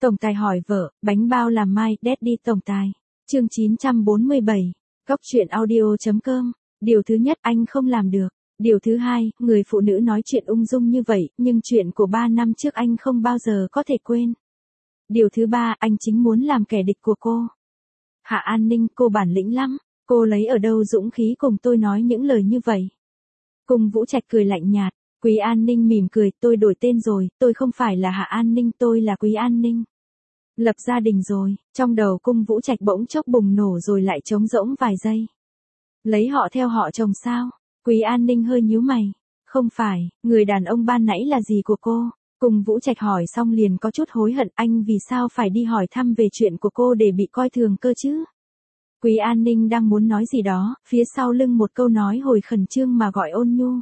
Tổng tài hỏi vợ, bánh bao làm mai, Daddy tổng tài. Chương 947. Góc truyện audio.com. Điều thứ nhất, anh không làm được. Điều thứ hai, người phụ nữ nói chuyện ung dung như vậy, nhưng chuyện của 3 năm trước anh không bao giờ có thể quên. Điều thứ ba, anh chính muốn làm kẻ địch của cô. Hạ An Ninh, cô bản lĩnh lắm. Cô lấy ở đâu dũng khí cùng tôi nói những lời như vậy? Cung Vũ Trạch cười lạnh nhạt. Quý An Ninh mỉm cười, tôi đổi tên rồi, tôi không phải là Hạ An Ninh, tôi là Quý An Ninh. Lập gia đình rồi, trong đầu Cung Vũ Trạch bỗng chốc bùng nổ rồi lại trống rỗng vài giây. Lấy họ theo họ chồng sao? Quý An Ninh hơi nhíu mày. Không phải, người đàn ông ban nãy là gì của cô? Cung Vũ Trạch hỏi xong liền có chút hối hận, anh vì sao phải đi hỏi thăm về chuyện của cô để bị coi thường cơ chứ? Quý An Ninh đang muốn nói gì đó, phía sau lưng một câu nói hồi khẩn trương mà gọi ôn nhu.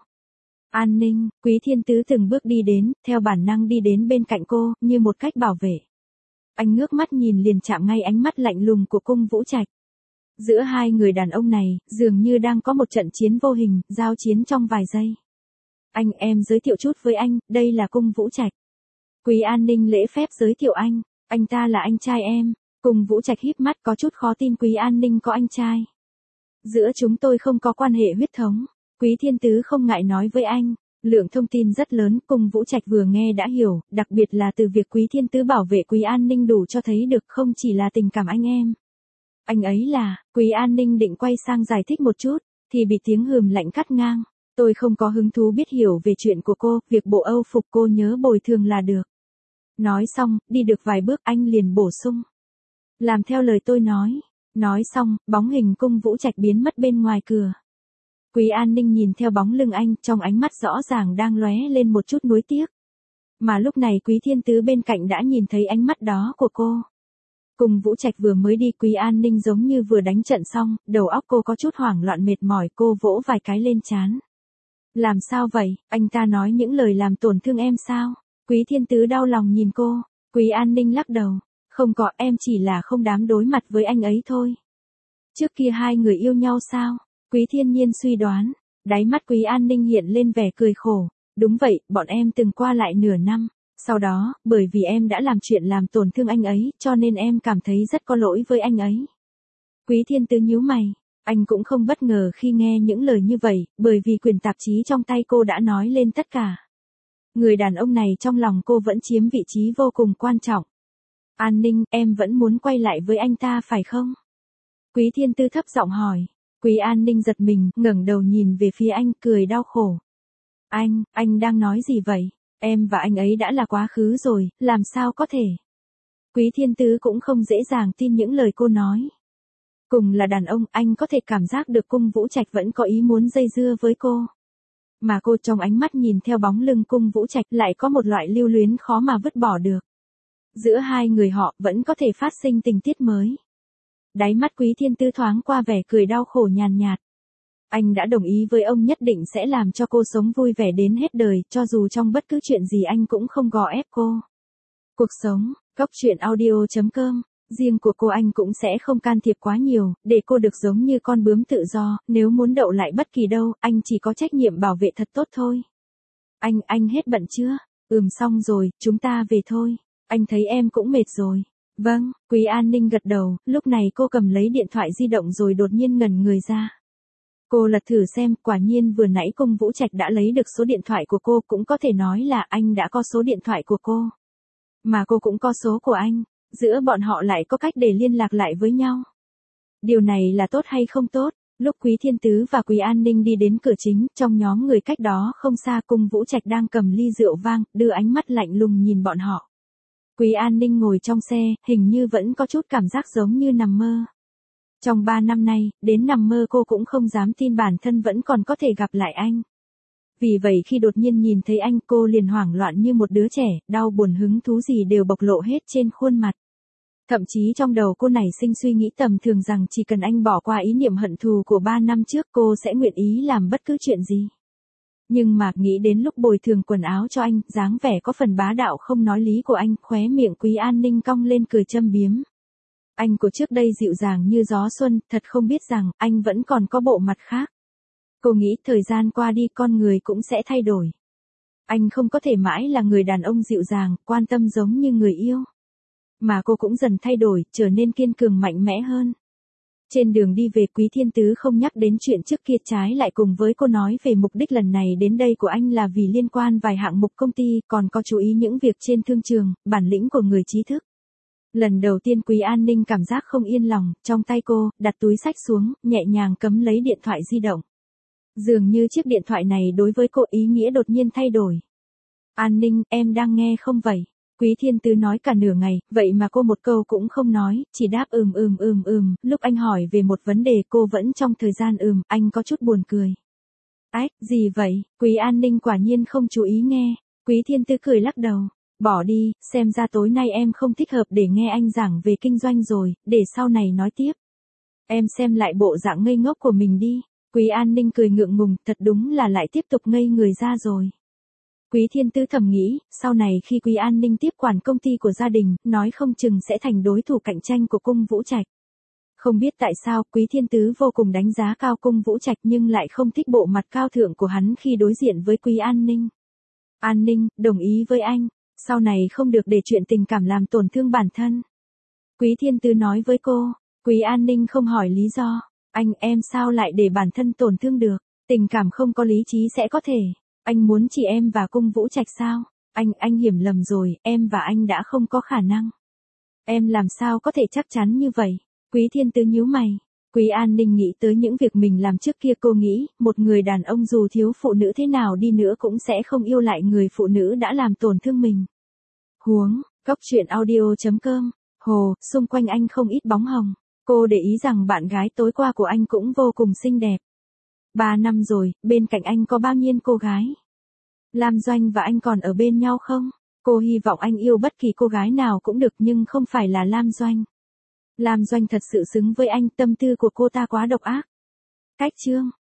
An Ninh, Quý Thiên Tứ từng bước đi đến, theo bản năng đi đến bên cạnh cô, như một cách bảo vệ. Anh ngước mắt nhìn liền chạm ngay ánh mắt lạnh lùng của Cung Vũ Trạch. Giữa hai người đàn ông này, dường như đang có một trận chiến vô hình, giao chiến trong vài giây. Anh, em giới thiệu chút với anh, đây là Cung Vũ Trạch. Quý An Ninh lễ phép giới thiệu anh ta là anh trai em. Cung Vũ Trạch híp mắt có chút khó tin Quý An Ninh có anh trai. Giữa chúng tôi không có quan hệ huyết thống. Quý Thiên Tứ không ngại nói với anh. Lượng thông tin rất lớn, Cung Vũ Trạch vừa nghe đã hiểu, đặc biệt là từ việc Quý Thiên Tứ bảo vệ Quý An Ninh đủ cho thấy được không chỉ là tình cảm anh em. Anh ấy là, Quý An Ninh định quay sang giải thích một chút, thì bị tiếng hừm lạnh cắt ngang. Tôi không có hứng thú biết hiểu về chuyện của cô, việc bộ Âu phục cô nhớ bồi thường là được. Nói xong, đi được vài bước anh liền bổ sung. Làm theo lời tôi nói. Nói xong, bóng hình Cung Vũ Trạch biến mất bên ngoài cửa. Quý An Ninh nhìn theo bóng lưng anh, trong ánh mắt rõ ràng đang lóe lên một chút nuối tiếc. Mà lúc này Quý Thiên Tứ bên cạnh đã nhìn thấy ánh mắt đó của cô. Cung Vũ Trạch vừa mới đi, Quý An Ninh giống như vừa đánh trận xong, đầu óc cô có chút hoảng loạn mệt mỏi, cô vỗ vài cái lên trán. Làm sao vậy, anh ta nói những lời làm tổn thương em sao? Quý Thiên Tứ đau lòng nhìn cô. Quý An Ninh lắc đầu. Không có, em chỉ là không dám đối mặt với anh ấy thôi. Trước kia hai người yêu nhau sao? Quý Thiên Nhiên suy đoán. Đáy mắt Quý An Ninh hiện lên vẻ cười khổ. Đúng vậy, bọn em từng qua lại nửa năm. Sau đó, bởi vì em đã làm chuyện làm tổn thương anh ấy, cho nên em cảm thấy rất có lỗi với anh ấy. Quý Thiên Tứ nhíu mày. Anh cũng không bất ngờ khi nghe những lời như vậy, bởi vì quyển tạp chí trong tay cô đã nói lên tất cả. Người đàn ông này trong lòng cô vẫn chiếm vị trí vô cùng quan trọng. An Ninh, em vẫn muốn quay lại với anh ta phải không? Quý Thiên Tứ thấp giọng hỏi. Quý An Ninh giật mình, ngẩng đầu nhìn về phía anh, cười đau khổ. Anh đang nói gì vậy? Em và anh ấy đã là quá khứ rồi, làm sao có thể? Quý Thiên Tứ cũng không dễ dàng tin những lời cô nói. Cùng là đàn ông, anh có thể cảm giác được Cung Vũ Trạch vẫn có ý muốn dây dưa với cô. Mà cô trong ánh mắt nhìn theo bóng lưng Cung Vũ Trạch lại có một loại lưu luyến khó mà vứt bỏ được. Giữa hai người họ vẫn có thể phát sinh tình tiết mới. Đáy mắt Quý Thiên Tứ thoáng qua vẻ cười đau khổ nhàn nhạt. Anh đã đồng ý với ông nhất định sẽ làm cho cô sống vui vẻ đến hết đời, cho dù trong bất cứ chuyện gì anh cũng không gò ép cô. Cuộc sống, góc truyện audio.com, riêng của cô anh cũng sẽ không can thiệp quá nhiều, để cô được giống như con bướm tự do, nếu muốn đậu lại bất kỳ đâu, anh chỉ có trách nhiệm bảo vệ thật tốt thôi. Anh hết bận chưa? Xong rồi, chúng ta về thôi. Anh thấy em cũng mệt rồi. Vâng, Quý An Ninh gật đầu, lúc này cô cầm lấy điện thoại di động rồi đột nhiên ngẩn người ra. Cô lật thử xem, quả nhiên vừa nãy Cung Vũ Trạch đã lấy được số điện thoại của cô, cũng có thể nói là anh đã có số điện thoại của cô. Mà cô cũng có số của anh, giữa bọn họ lại có cách để liên lạc lại với nhau. Điều này là tốt hay không tốt? Lúc Quý Thiên Tứ và Quý An Ninh đi đến cửa chính, trong nhóm người cách đó không xa Cung Vũ Trạch đang cầm ly rượu vang, đưa ánh mắt lạnh lùng nhìn bọn họ. Quý An Ninh ngồi trong xe, hình như vẫn có chút cảm giác giống như nằm mơ. Trong 3 năm nay, đến nằm mơ cô cũng không dám tin bản thân vẫn còn có thể gặp lại anh. Vì vậy khi đột nhiên nhìn thấy anh, cô liền hoảng loạn như một đứa trẻ, đau buồn hứng thú gì đều bộc lộ hết trên khuôn mặt. Thậm chí trong đầu cô nảy sinh suy nghĩ tầm thường rằng chỉ cần anh bỏ qua ý niệm hận thù của 3 năm trước, cô sẽ nguyện ý làm bất cứ chuyện gì. Nhưng mà nghĩ đến lúc bồi thường quần áo cho anh, dáng vẻ có phần bá đạo không nói lý của anh, khóe miệng Quý An Ninh cong lên cười châm biếm. Anh của trước đây dịu dàng như gió xuân, thật không biết rằng anh vẫn còn có bộ mặt khác. Cô nghĩ thời gian qua đi con người cũng sẽ thay đổi. Anh không có thể mãi là người đàn ông dịu dàng, quan tâm giống như người yêu. Mà cô cũng dần thay đổi, trở nên kiên cường mạnh mẽ hơn. Trên đường đi về, Quý Thiên Tứ không nhắc đến chuyện trước kia, trái lại cùng với cô nói về mục đích lần này đến đây của anh là vì liên quan vài hạng mục công ty, còn có chú ý những việc trên thương trường, bản lĩnh của người trí thức. Lần đầu tiên Quý An Ninh cảm giác không yên lòng, trong tay cô, đặt túi xách xuống, nhẹ nhàng cắm lấy điện thoại di động. Dường như chiếc điện thoại này đối với cô ý nghĩa đột nhiên thay đổi. An Ninh, em đang nghe không vậy? Quý Thiên Tứ nói cả nửa ngày, vậy mà cô một câu cũng không nói, chỉ đáp lúc anh hỏi về một vấn đề cô vẫn trong thời gian anh có chút buồn cười. Ách, gì vậy? Quý An Ninh quả nhiên không chú ý nghe. Quý Thiên Tứ cười lắc đầu. Bỏ đi, xem ra tối nay em không thích hợp để nghe anh giảng về kinh doanh rồi, để sau này nói tiếp. Em xem lại bộ dạng ngây ngốc của mình đi. Quý An Ninh cười ngượng ngùng, thật đúng là lại tiếp tục ngây người ra rồi. Quý Thiên Tứ thầm nghĩ, sau này khi Quý An Ninh tiếp quản công ty của gia đình, nói không chừng sẽ thành đối thủ cạnh tranh của Cung Vũ Trạch. Không biết tại sao, Quý Thiên Tứ vô cùng đánh giá cao Cung Vũ Trạch nhưng lại không thích bộ mặt cao thượng của hắn khi đối diện với Quý An Ninh. An Ninh, đồng ý với anh, sau này không được để chuyện tình cảm làm tổn thương bản thân. Quý Thiên Tứ nói với cô. Quý An Ninh không hỏi lý do. Em sao lại để bản thân tổn thương được, tình cảm không có lý trí sẽ có thể. Anh muốn chỉ em và Cung Vũ Trạch sao? Anh hiểu lầm rồi, em và anh đã không có khả năng. Em làm sao có thể chắc chắn như vậy? Quý Thiên Tứ nhíu mày. Quý An Ninh nghĩ tới những việc mình làm trước kia, cô nghĩ, một người đàn ông dù thiếu phụ nữ thế nào đi nữa cũng sẽ không yêu lại người phụ nữ đã làm tổn thương mình. Huống, Cóc Truyện Audio.com. Hồ, xung quanh anh không ít bóng hồng. Cô để ý rằng bạn gái tối qua của anh cũng vô cùng xinh đẹp. 3 năm rồi, bên cạnh anh có bao nhiêu cô gái? Lam Doanh và anh còn ở bên nhau không? Cô hy vọng anh yêu bất kỳ cô gái nào cũng được nhưng không phải là Lam Doanh. Lam Doanh thật sự xứng với anh, tâm tư của cô ta quá độc ác. Cách chương